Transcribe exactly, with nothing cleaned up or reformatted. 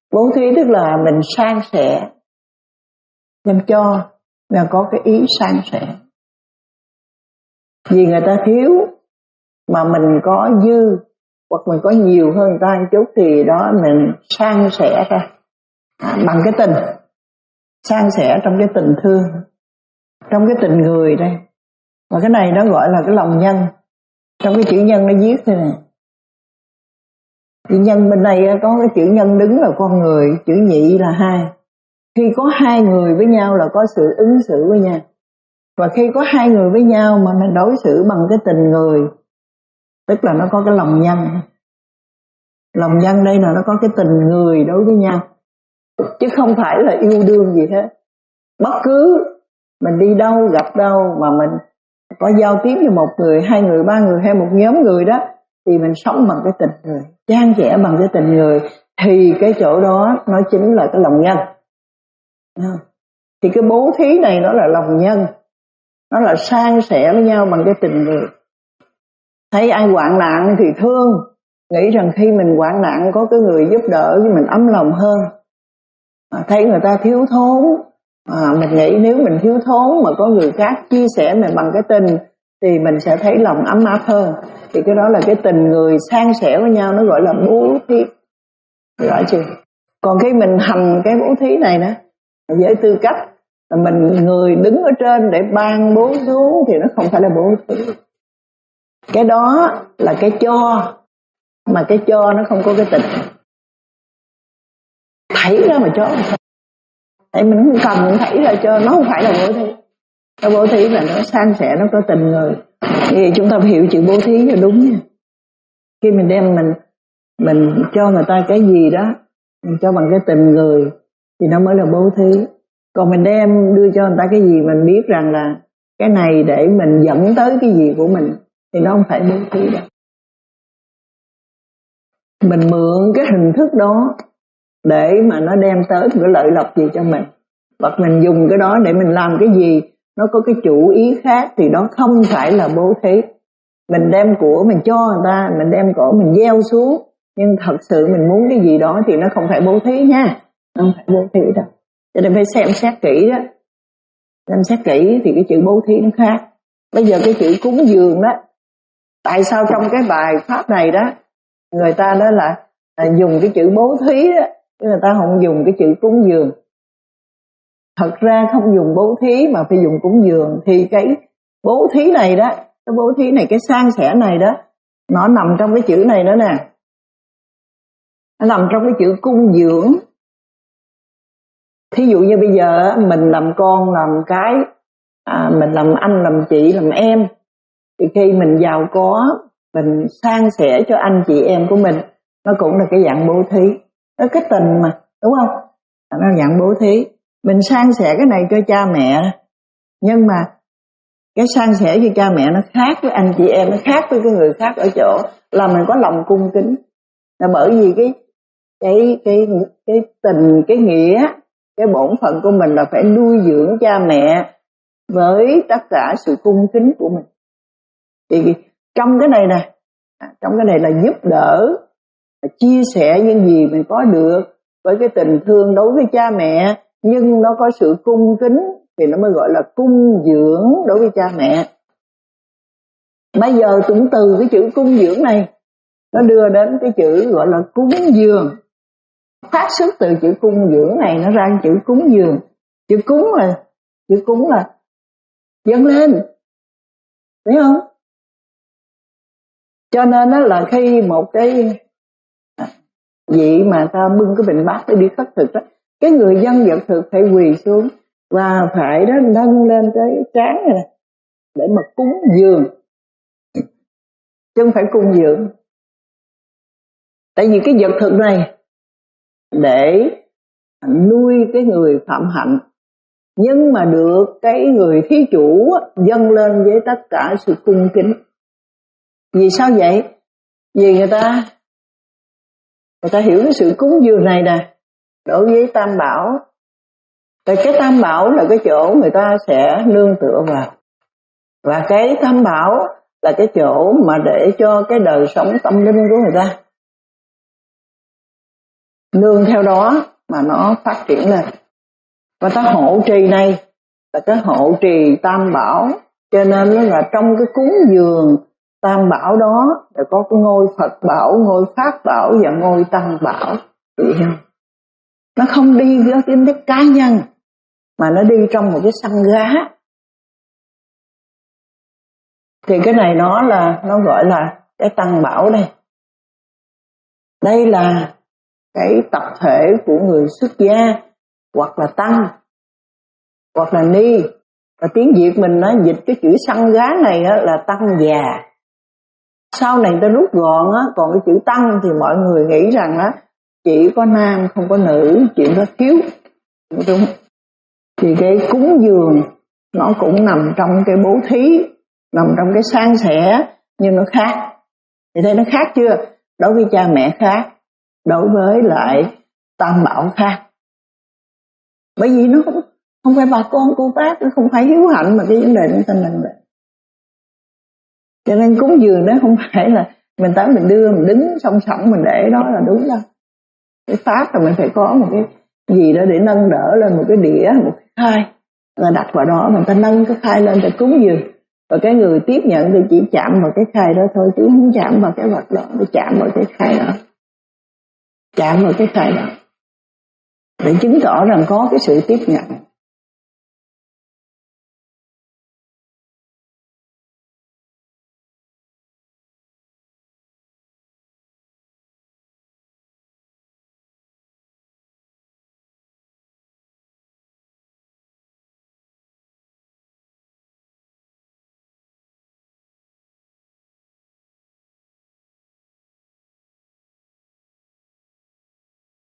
Bố thí tức là mình san sẻ, đem cho, là có cái ý san sẻ. Vì người ta thiếu mà mình có dư, hoặc mình có nhiều hơn người ta một chút, thì đó mình san sẻ ra à, bằng cái tình, san sẻ trong cái tình thương, trong cái tình người đây. Và cái này nó gọi là cái lòng nhân. Trong cái chữ nhân nó viết thế này, chữ nhân bên đây có cái chữ nhân đứng là con người, chữ nhị là hai. Khi có hai người với nhau là có sự ứng xử với nhau. Và khi có hai người với nhau mà mình đối xử bằng cái tình người, tức là nó có cái lòng nhân. Lòng nhân đây là nó có cái tình người đối với nhau, chứ không phải là yêu đương gì hết. Bất cứ mình đi đâu, gặp đâu mà mình có giao tiếp với một người, hai người, ba người hay một nhóm người đó, thì mình sống bằng cái tình người, chan sẻ bằng cái tình người, thì cái chỗ đó nó chính là cái lòng nhân. Thì cái bố thí này nó là lòng nhân, nó là san sẻ với nhau bằng cái tình người. Thấy ai hoạn nạn thì thương, nghĩ rằng khi mình hoạn nạn có cái người giúp đỡ thì mình ấm lòng hơn. À, thấy người ta thiếu thốn, à, mình nghĩ nếu mình thiếu thốn mà có người khác chia sẻ mình bằng cái tình thì mình sẽ thấy lòng ấm áp hơn. Thì cái đó là cái tình người san sẻ với nhau, nó gọi là bố thí. Rõ chưa? Còn khi mình hành cái bố thí này đó, với tư cách là mình người đứng ở trên để ban bố xuống, thì nó không phải là bố thí. Cái đó là cái cho, mà cái cho nó không có cái tình. Thảy ra mà cho, tại mình không cần mình thảy ra cho, nó không phải là bố thí. Cái bố thí là nó san sẻ, nó có tình người. Thì chúng ta phải hiểu chữ bố thí cho đúng nha. Khi mình đem mình mình cho người ta cái gì đó, mình cho bằng cái tình người thì nó mới là bố thí. Còn mình đem đưa cho người ta cái gì mình biết rằng là cái này để mình dẫn tới cái gì của mình, thì nó không phải bố thí đâu. Mình mượn cái hình thức đó để mà nó đem tới một cái lợi lộc gì cho mình, hoặc mình dùng cái đó để mình làm cái gì nó có cái chủ ý khác, thì đó không phải là bố thí. Mình đem của mình cho người ta, mình đem của mình gieo xuống, nhưng thật sự mình muốn cái gì đó thì nó không phải bố thí nha, không phải bố thí đâu. Cho nên phải xem xét kỹ đó, xem xét kỹ thì cái chữ bố thí nó khác. Bây giờ cái chữ cúng dường đó, tại sao trong cái bài pháp này đó người ta đó là, là dùng cái chữ bố thí đó, chứ người ta không dùng cái chữ cúng dường. Thật ra không dùng bố thí mà phải dùng cúng dường. Thì cái bố thí này đó, cái bố thí này, cái san sẻ này đó, nó nằm trong cái chữ này nữa nè. Nó nằm trong cái chữ cung dưỡng. Thí dụ như bây giờ mình làm con, làm cái, à, mình làm anh, làm chị, làm em, thì khi mình giàu có, mình san sẻ cho anh chị em của mình, nó cũng là cái dạng bố thí. Nó cái tình mà, đúng không? Nó là dạng bố thí. Mình san sẻ cái này cho cha mẹ, nhưng mà cái san sẻ cho cha mẹ nó khác với anh chị em, nó khác với cái người khác ở chỗ là mình có lòng cung kính. Là bởi vì cái cái cái cái tình, cái nghĩa, cái bổn phận của mình là phải nuôi dưỡng cha mẹ với tất cả sự cung kính của mình. Thì trong cái này nè, trong cái này là giúp đỡ, là chia sẻ những gì mình có được với cái tình thương đối với cha mẹ, nhưng nó có sự cung kính thì nó mới gọi là cung dưỡng đối với cha mẹ. Bây giờ cũng từ cái chữ cung dưỡng này nó đưa đến cái chữ gọi là cúng dường. Phát xuất từ chữ cung dưỡng này nó ra chữ cúng dường. Chữ cúng là chữ cúng là dâng lên, thấy không? Cho nên đó là khi một cái vị mà ta bưng cái bình bát để đi khất thực đó, cái người dân vật thực phải quỳ xuống và phải đó nâng lên cái trán này nè để mà cúng dường, chứ không phải cung dưỡng. Tại vì cái vật thực này để nuôi cái người phạm hạnh, nhưng mà được cái người thí chủ dâng lên với tất cả sự cung kính. Vì sao vậy? Vì người ta người ta hiểu cái sự cúng dường này nè đối với Tam Bảo. Tại cái Tam Bảo là cái chỗ người ta sẽ nương tựa vào, và cái Tam Bảo là cái chỗ mà để cho cái đời sống tâm linh của người ta. nương theo đó mà nó phát triển lên. Và cái hộ trì này là cái hộ trì Tam Bảo, cho nên là trong cái cúng dường Tam Bảo đó là có cái ngôi Phật Bảo, ngôi Pháp Bảo và ngôi Tăng Bảo. Vậy không? Nó không đi với cái đích cá nhân mà nó đi trong một cái sân gá. Thì cái này nó là nó gọi là cái Tăng Bảo đây. Đây là cái tập thể của người xuất gia hoặc là tăng hoặc là ni. Và tiếng Việt mình nó dịch cái chữ săn gá này á, là tăng già. Sau này ta rút gọn á, còn cái chữ tăng thì mọi người nghĩ rằng á chỉ có nam không có nữ, chuyện đó thiếu. Đúng. Thì cái cúng dường nó cũng nằm trong cái bố thí, nằm trong cái san sẻ, nhưng nó khác. Thì thấy nó khác chưa? Đối với cha mẹ khác, đối với lại Tam Bảo khác. Bởi vì nó không, không phải bà con cô bác, nó không phải hiếu hạnh mà cái vấn đề nó tên năng lượng. Cho nên cúng dường nó không phải là mình tới mình đưa, mình đứng song song mình để đó là đúng đâu. Cái pháp là mình phải có một cái gì đó để nâng đỡ lên, một cái đĩa, một cái khai, là đặt vào đó, mình ta nâng cái khai lên để cúng dường. Và cái người tiếp nhận thì chỉ chạm vào cái khai đó thôi, chứ không chạm vào cái vật đó, để chạm vào cái khai đó. Chạm vào cái khai đó để chứng tỏ rằng có cái sự tiếp nhận.